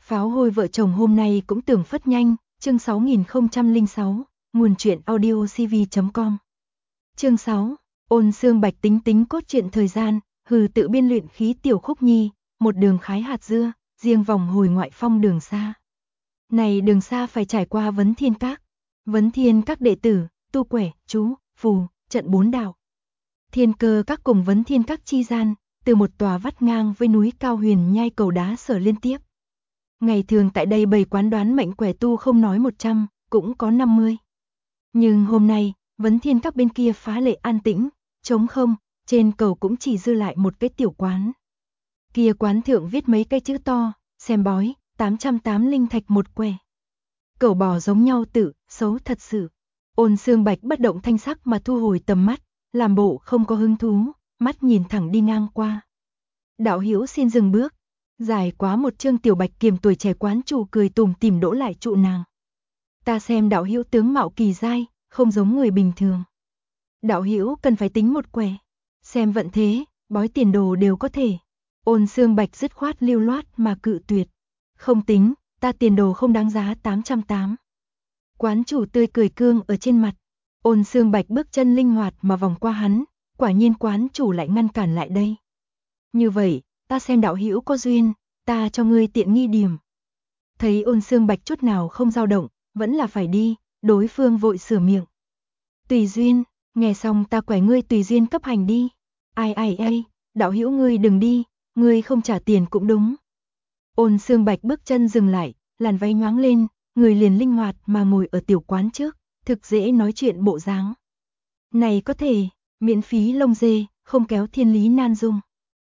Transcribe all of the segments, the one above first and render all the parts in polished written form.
Pháo hôi vợ chồng hôm nay cũng tưởng phất nhanh, chương 6006, nguồn truyện audio cv.com. Chương 6, Ôn Xương Bạch tính tính cốt truyện thời gian, tự biên luyện khí tiểu khúc nhi, một đường khái hạt dưa, riêng vòng hồi ngoại phong đường xa. Này đường xa phải trải qua Vấn Thiên các đệ tử, tu quẻ, chú, phù, trận 4 đạo. Thiên Cơ các cùng Vấn Thiên các chi gian, từ một tòa vắt ngang với núi cao huyền nhai cầu đá sở liên tiếp. Ngày thường tại đây bày quán đoán mệnh quẻ tu không nói 100, cũng có 50. Nhưng hôm nay, Vấn Thiên các bên kia phá lệ an tĩnh, trống không, trên cầu cũng chỉ dư lại một cái tiểu quán. Kia quán thượng viết mấy cái chữ to, xem bói, 808 linh thạch một quẻ. Cẩu bò giống nhau tự, xấu thật sự. Ôn Xương Bạch bất động thanh sắc mà thu hồi tầm mắt, làm bộ không có hứng thú, mắt nhìn thẳng đi ngang qua. Đạo hữu xin dừng bước. Dài quá một chương tiểu bạch kiềm tuổi trẻ quán chủ cười tủm tỉm đỗ lại trụ nàng. Ta xem đạo hữu tướng mạo kỳ giai, không giống người bình thường. Đạo hữu cần phải tính một quẻ. Xem vận thế, bói tiền đồ đều có thể. Ôn Xương Bạch dứt khoát lưu loát mà cự tuyệt. Không tính, ta tiền đồ không đáng giá 808. Quán chủ tươi cười cương ở trên mặt. Ôn Xương Bạch bước chân linh hoạt mà vòng qua hắn, quả nhiên quán chủ lại ngăn cản lại đây. Như vậy, ta xem đạo hữu có duyên, ta cho ngươi tiện nghi điểm. Thấy Ôn Xương Bạch chút nào không dao động, vẫn là phải đi, đối phương vội sửa miệng. Tùy duyên, nghe xong ta quẻ ngươi tùy duyên cấp hành đi. Ai, đạo hữu ngươi đừng đi, ngươi không trả tiền cũng đúng. Ôn Xương Bạch bước chân dừng lại, làn váy nhoáng lên, người liền linh hoạt mà ngồi ở tiểu quán trước, thực dễ nói chuyện bộ dáng. Này có thể, miễn phí lông dê, không kéo thiên lý nan dung.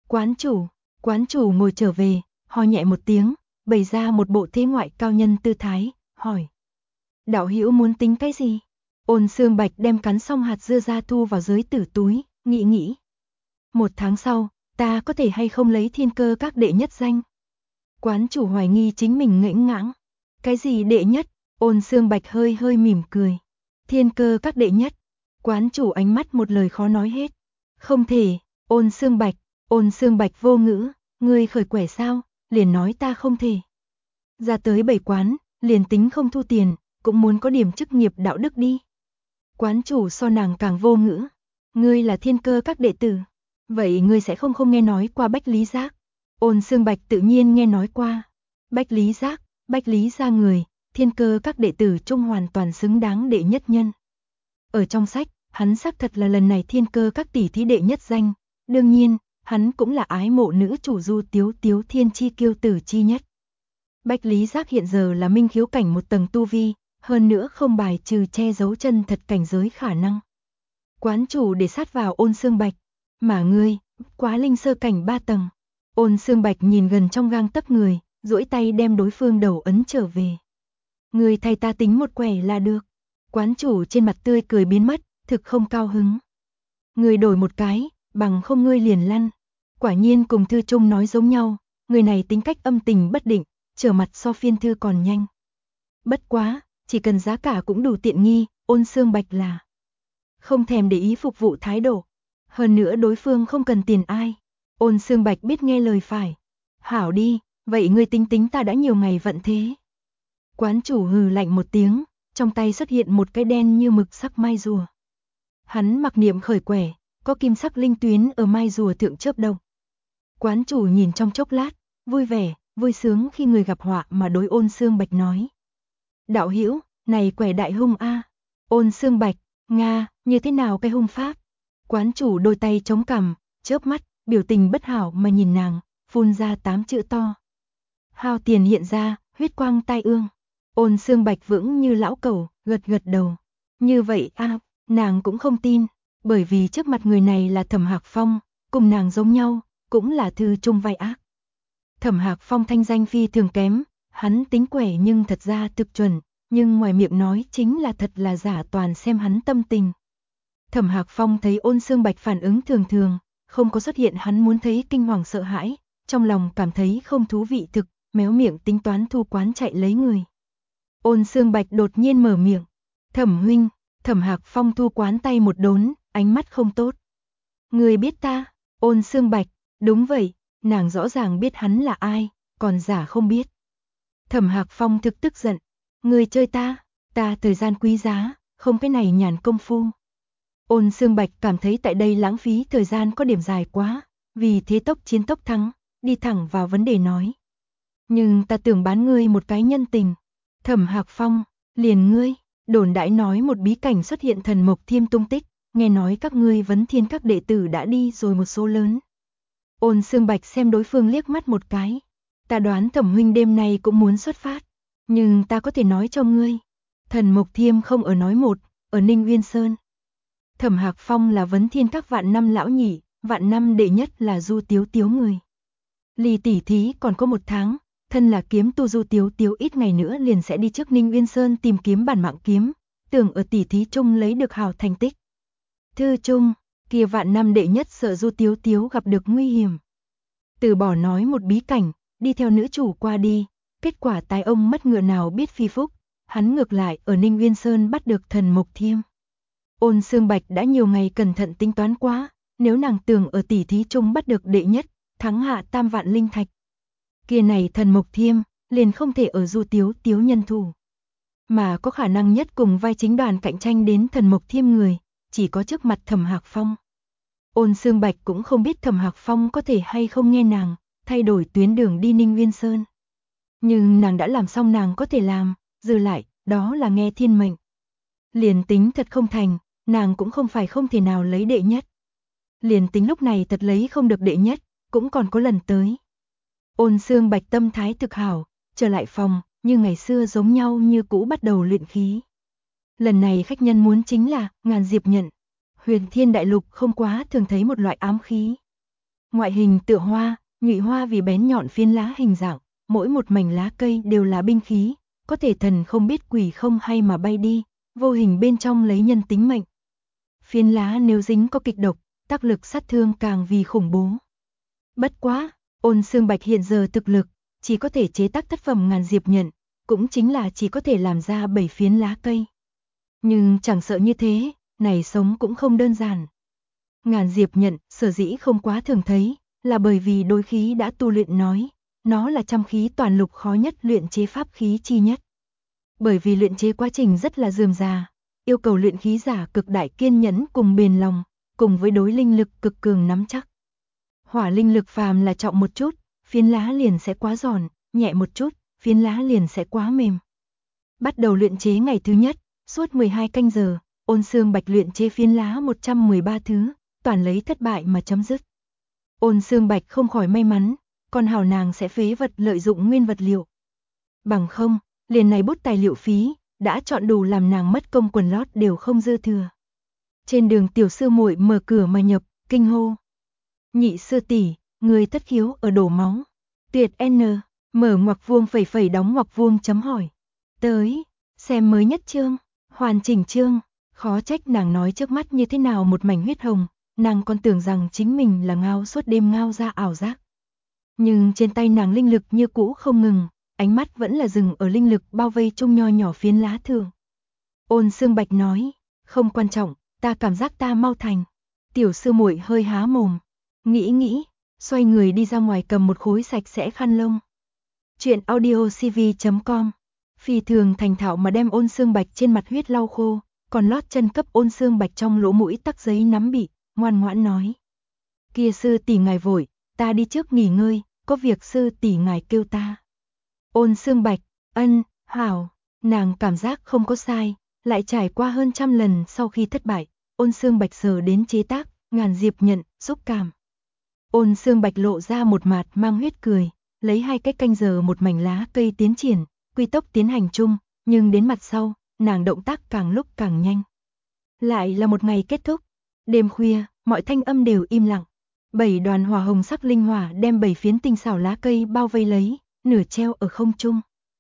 Quán chủ ngồi trở về, ho nhẹ một tiếng, bày ra một bộ thế ngoại cao nhân tư thái, hỏi. Đạo hữu muốn tính cái gì? Ôn Xương Bạch đem cắn xong hạt dưa ra thu vào dưới tử túi, nghĩ. 1 tháng sau, ta có thể hay không lấy Thiên Cơ các đệ nhất danh? Quán chủ hoài nghi chính mình ngễnh ngãng. Cái gì đệ nhất? Ôn Xương Bạch hơi mỉm cười. Thiên Cơ các đệ nhất. Quán chủ ánh mắt một lời khó nói hết. Không thể, Ôn Xương Bạch vô ngữ, ngươi khởi quẻ sao, liền nói ta không thể. Ra tới 7 quán, liền tính không thu tiền, cũng muốn có điểm chức nghiệp đạo đức đi. Quán chủ so nàng càng vô ngữ, ngươi là Thiên Cơ các đệ tử, vậy ngươi sẽ không nghe nói qua Bách Lý Giác. Ôn Xương Bạch tự nhiên nghe nói qua. Bách Lý gia người, Thiên Cơ các đệ tử trung hoàn toàn xứng đáng đệ nhất nhân. Ở trong sách, hắn xác thật là lần này Thiên Cơ các tỷ thí đệ nhất danh, đương nhiên, hắn cũng là ái mộ nữ chủ Du Tiếu thiên chi kiêu tử chi nhất. Bách Lý Giác hiện giờ là minh khiếu cảnh một tầng tu vi, hơn nữa không bài trừ che giấu chân thật cảnh giới khả năng. Quán chủ để sát vào Ôn Xương Bạch, mà ngươi, quá linh sơ cảnh 3 tầng. Ôn Xương Bạch nhìn gần trong gang tấc người, duỗi tay đem đối phương đầu ấn trở về. Ngươi thay ta tính một quẻ là được. Quán chủ trên mặt tươi cười biến mất, thực không cao hứng. Ngươi đổi một cái, bằng không ngươi liền lăn. Quả nhiên cùng Thư Trung nói giống nhau, người này tính cách âm tình bất định, trở mặt so phiên thư còn nhanh. Bất quá, chỉ cần giá cả cũng đủ tiện nghi, Ôn Xương Bạch là không thèm để ý phục vụ thái độ. Hơn nữa đối phương không cần tiền ai. Ôn Xương Bạch biết nghe lời phải. Hảo đi, vậy ngươi tính ta đã nhiều ngày vận thế. Quán chủ hừ lạnh một tiếng, trong tay xuất hiện một cái đen như mực sắc mai rùa. Hắn mặc niệm khởi quẻ, có kim sắc linh tuyến ở mai rùa thượng chớp động. Quán chủ nhìn trong chốc lát, vui vẻ, vui sướng khi người gặp họa mà đối Ôn Xương Bạch nói. Đạo hữu, này quẻ đại hung a. Ôn Xương Bạch, nga, như thế nào cái hung pháp? Quán chủ đôi tay chống cằm, chớp mắt, biểu tình bất hảo mà nhìn nàng, phun ra 8 chữ to. Hao tiền hiện ra, huyết quang tai ương. Ôn Xương Bạch vững như lão cẩu, gật đầu. Như vậy nàng cũng không tin, bởi vì trước mặt người này là Thẩm Hạc Phong, cùng nàng giống nhau, cũng là Thư Trung vai ác. Thẩm Hạc Phong thanh danh phi thường kém, hắn tính quẻ nhưng thật ra thực chuẩn, nhưng ngoài miệng nói chính là thật là giả, toàn xem hắn tâm tình. Thẩm Hạc Phong thấy Ôn Xương Bạch phản ứng thường, không có xuất hiện hắn muốn thấy kinh hoàng sợ hãi, trong lòng cảm thấy không thú vị thực, méo miệng tính toán thu quán chạy lấy người. Ôn Xương Bạch đột nhiên mở miệng, Thẩm huynh. Thẩm Hạc Phong thu quán tay một đốn, ánh mắt không tốt. Người biết ta? Ôn Xương Bạch, đúng vậy, nàng rõ ràng biết hắn là ai, còn giả không biết. Thẩm Hạc Phong thực tức giận. Người chơi ta thời gian quý giá, không cái này nhàn công phu. Ôn Xương Bạch cảm thấy tại đây lãng phí thời gian có điểm dài quá, vì thế tốc chiến tốc thắng, đi thẳng vào vấn đề nói. Nhưng ta tưởng bán ngươi một cái nhân tình. Thẩm Hạc Phong, liền ngươi, đồn đãi nói một bí cảnh xuất hiện thần mộc thiêm tung tích, nghe nói các ngươi Vấn Thiên các đệ tử đã đi rồi một số lớn. Ôn Xương Bạch xem đối phương liếc mắt một cái. Ta đoán Thẩm huynh đêm nay cũng muốn xuất phát, nhưng ta có thể nói cho ngươi, thần mộc thiêm không ở nói một, ở Ninh Uyên Sơn. Thẩm Hạc Phong là Vấn Thiên các vạn năm lão nhị, vạn năm đệ nhất là Du Tiếu Tiếu người. Ly tỷ thí còn có 1 tháng, thân là kiếm tu Du Tiếu Tiếu ít ngày nữa liền sẽ đi trước Ninh Uyên Sơn tìm kiếm bản mạng kiếm, tưởng ở tỷ thí chung lấy được hào thành tích. Thư chung, kia vạn năm đệ nhất sợ Du Tiếu Tiếu gặp được nguy hiểm. Từ bỏ nói một bí cảnh, đi theo nữ chủ qua đi, kết quả tai ông mất ngựa nào biết phi phúc, hắn ngược lại ở Ninh Uyên Sơn bắt được thần mộc thiêm. Ôn Xương Bạch đã nhiều ngày cẩn thận tính toán quá, nếu nàng tưởng ở tỷ thí chung bắt được đệ nhất, thắng hạ 3 vạn linh thạch. Kia này thần mộc thiêm, liền không thể ở Du Tiếu Tiếu nhân thủ. Mà có khả năng nhất cùng vai chính đoàn cạnh tranh đến thần mộc thiêm người, chỉ có trước mặt Thẩm Hạc Phong. Ôn Xương Bạch cũng không biết Thẩm Hạc Phong có thể hay không nghe nàng, thay đổi tuyến đường đi Ninh Uyên Sơn. Nhưng nàng đã làm xong nàng có thể làm, dư lại, đó là nghe thiên mệnh. Liền tính thật không thành, nàng cũng không phải không thể nào lấy đệ nhất. Liền tính lúc này thật lấy không được đệ nhất, cũng còn có lần tới. Ôn Xương Bạch tâm thái thực hảo, trở lại phòng, như ngày xưa giống nhau như cũ bắt đầu luyện khí. Lần này khách nhân muốn chính là ngàn diệp nhận. Huyền Thiên Đại Lục không quá thường thấy một loại ám khí. Ngoại hình tựa hoa, nhụy hoa vì bén nhọn phiến lá hình dạng, mỗi một mảnh lá cây đều là binh khí, có thể thần không biết quỷ không hay mà bay đi, vô hình bên trong lấy nhân tính mệnh. Phiến lá nếu dính có kịch độc, tác lực sát thương càng vì khủng bố. Bất quá, Ôn Xương Bạch hiện giờ thực lực, chỉ có thể chế tác tác phẩm ngàn diệp nhận, cũng chính là chỉ có thể làm ra 7 phiến lá cây. Nhưng chẳng sợ như thế, này sống cũng không đơn giản. Ngàn diệp nhận, sở dĩ không quá thường thấy, là bởi vì đối khí đã tu luyện nói, nó là trăm khí toàn lục khó nhất luyện chế pháp khí chi nhất. Bởi vì luyện chế quá trình rất là rườm rà, yêu cầu luyện khí giả cực đại kiên nhẫn cùng bền lòng, cùng với đối linh lực cực cường nắm chắc. Hỏa linh lực phàm là trọng một chút, phiến lá liền sẽ quá giòn, nhẹ một chút, phiến lá liền sẽ quá mềm. Bắt đầu luyện chế ngày thứ nhất, suốt 12 canh giờ, Ôn Xương Bạch luyện chế phiến lá 113 thứ, toàn lấy thất bại mà chấm dứt. Ôn Xương Bạch không khỏi may mắn, còn hảo nàng sẽ phế vật lợi dụng nguyên vật liệu. Bằng không, liền này bút tài liệu phí, đã chọn đủ làm nàng mất công quần lót đều không dư thừa. Trên đường tiểu sư muội mở cửa mà nhập, kinh hô. Nhị sư tỷ, người thất khiếu ở đổ máu. Tuyệt N, mở ngoặc vuông phẩy phẩy đóng ngoặc vuông chấm hỏi. Tới, xem mới nhất chương, hoàn chỉnh chương, khó trách nàng nói trước mắt như thế nào một mảnh huyết hồng, nàng còn tưởng rằng chính mình là ngao suốt đêm ngao ra ảo giác. Nhưng trên tay nàng linh lực như cũ không ngừng, ánh mắt vẫn là dừng ở linh lực bao vây chung nho nhỏ phiến lá thường. Ôn Xương Bạch nói, không quan trọng, ta cảm giác ta mau thành. Tiểu sư muội hơi há mồm, nghĩ, xoay người đi ra ngoài cầm một khối sạch sẽ khăn lông. Chuyện audiocv.com. Phi thường thành thạo mà đem Ôn Xương Bạch trên mặt huyết lau khô, còn lót chân cấp Ôn Xương Bạch trong lỗ mũi tắc giấy nắm bị, ngoan ngoãn nói. Kia sư tỷ ngài vội, ta đi trước nghỉ ngơi, có việc sư tỷ ngài kêu ta. Ôn Xương Bạch, ân, hảo, nàng cảm giác không có sai, lại trải qua hơn 100 lần sau khi thất bại, Ôn Xương Bạch giờ đến chế tác, ngàn diệp nhận, xúc cảm. Ôn Xương Bạch lộ ra một mặt mang huyết cười, lấy 2 cái canh giờ một mảnh lá cây tiến triển, quy tốc tiến hành chung, nhưng đến mặt sau, nàng động tác càng lúc càng nhanh. Lại là một ngày kết thúc, đêm khuya, mọi thanh âm đều im lặng. 7 đoàn hỏa hồng sắc linh hỏa đem 7 phiến tinh xảo lá cây bao vây lấy, nửa treo ở không trung.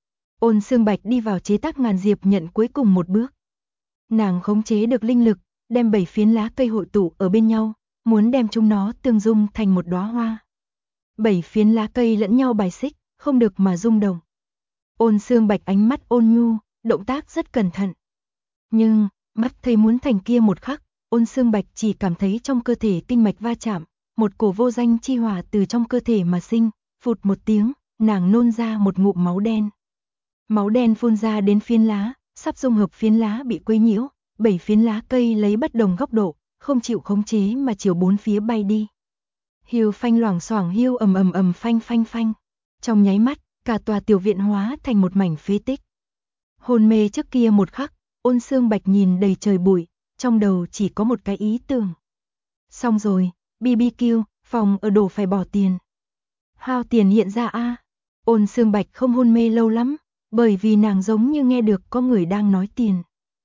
Ôn Xương Bạch đi vào chế tác ngàn diệp nhận cuối cùng một bước. Nàng khống chế được linh lực, đem 7 phiến lá cây hội tụ ở bên nhau, muốn đem chúng nó tương dung thành một đóa hoa. 7 phiến lá cây lẫn nhau bài xích, không được mà rung động. Ôn Xương Bạch ánh mắt ôn nhu, động tác rất cẩn thận. Nhưng, mắt thấy muốn thành kia một khắc, Ôn Xương Bạch chỉ cảm thấy trong cơ thể kinh mạch va chạm, một cổ vô danh chi hỏa từ trong cơ thể mà sinh, phụt một tiếng, nàng nôn ra một ngụm máu đen. Máu đen phun ra đến phiến lá, sắp dung hợp phiến lá bị quấy nhiễu, 7 phiến lá cây lấy bất đồng góc độ, không chịu khống chế mà chiều bốn phía bay đi. Hiu phanh loảng xoảng hiu ầm ầm ầm phanh phanh phanh. Trong nháy mắt, cả tòa tiểu viện hóa thành một mảnh phế tích. Hôn mê trước kia một khắc, Ôn Xương Bạch nhìn đầy trời bụi, trong đầu chỉ có một cái ý tưởng. Xong rồi, BBQ, phòng ở đổ phải bỏ tiền. Hao tiền hiện ra a. Ôn Xương Bạch không hôn mê lâu lắm, bởi vì nàng giống như nghe được có người đang nói tiền.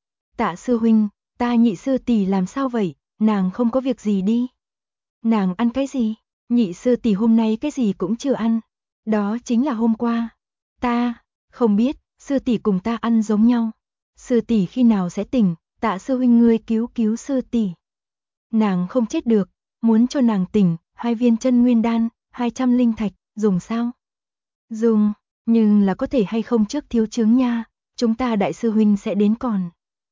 Tạ sư huynh, ta nhị sư tỷ làm sao vậy, nàng không có việc gì đi. Nàng ăn cái gì? Nhị sư tỷ hôm nay cái gì cũng chưa ăn. Đó chính là hôm qua. Ta, không biết, sư tỷ cùng ta ăn giống nhau. Sư tỷ khi nào sẽ tỉnh, Tạ sư huynh ngươi cứu cứu sư tỷ. Nàng không chết được, muốn cho nàng tỉnh, 2 viên chân nguyên đan, 200 linh thạch, dùng sao? Dùng, nhưng là có thể hay không trước thiếu chứng nha, chúng ta đại sư huynh sẽ đến còn.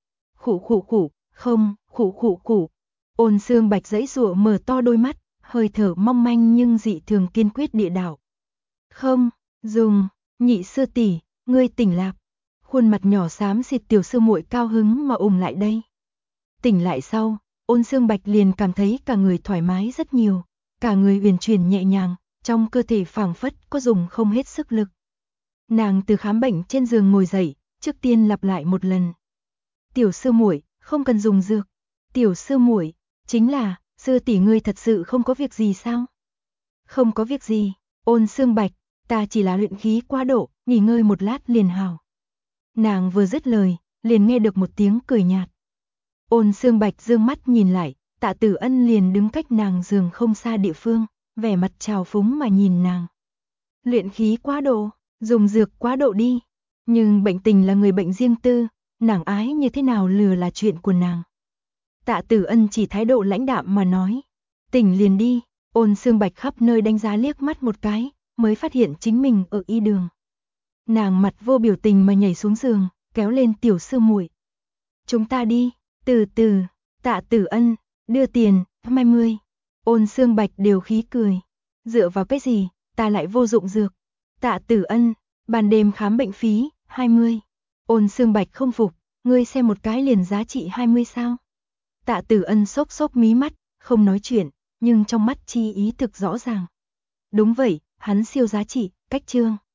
Khụ khụ khụ, không, khụ khụ khụ. Ôn Xương Bạch giãy giụa mở to đôi mắt, hơi thở mong manh nhưng dị thường kiên quyết địa đạo. Không, dùng, nhị sư tỷ, ngươi tỉnh lạc. Khuôn mặt nhỏ xám xịt tiểu sư muội cao hứng mà lại đây. Tỉnh lại sau, Ôn Xương Bạch liền cảm thấy cả người thoải mái rất nhiều, cả người uyển chuyển nhẹ nhàng, trong cơ thể phảng phất có dùng không hết sức lực. Nàng từ khám bệnh trên giường ngồi dậy, trước tiên lặp lại một lần. Tiểu sư muội, không cần dùng dược. Tiểu sư muội, chính là, sư tỷ ngươi thật sự không có việc gì sao? Không có việc gì, Ôn Xương Bạch, ta chỉ là luyện khí quá độ, nghỉ ngơi một lát liền hào. Nàng vừa dứt lời, liền nghe được một tiếng cười nhạt. Ôn Xương Bạch dương mắt nhìn lại, Tạ Tử Ân liền đứng cách nàng giường không xa địa phương, vẻ mặt trào phúng mà nhìn nàng. Luyện khí quá độ, dùng dược quá độ đi, nhưng bệnh tình là người bệnh riêng tư, nàng ái như thế nào lừa là chuyện của nàng. Tạ Tử Ân chỉ thái độ lãnh đạm mà nói, tỉnh liền đi. Ôn Xương Bạch khắp nơi đánh giá liếc mắt một cái, mới phát hiện chính mình ở y đường. Nàng mặt vô biểu tình mà nhảy xuống giường, kéo lên tiểu sư muội. Chúng ta đi, từ từ, Tạ Tử Ân, đưa tiền, 20. Ôn Xương Bạch đều khí cười. Dựa vào cái gì, ta lại vô dụng dược. Tạ Tử Ân, ban đêm khám bệnh phí, 20. Ôn Xương Bạch không phục, ngươi xem một cái liền giá trị 20 sao. Tạ Tử Ân xốc xốc mí mắt, không nói chuyện, nhưng trong mắt chi ý thực rõ ràng. Đúng vậy, hắn siêu giá trị, cách chương.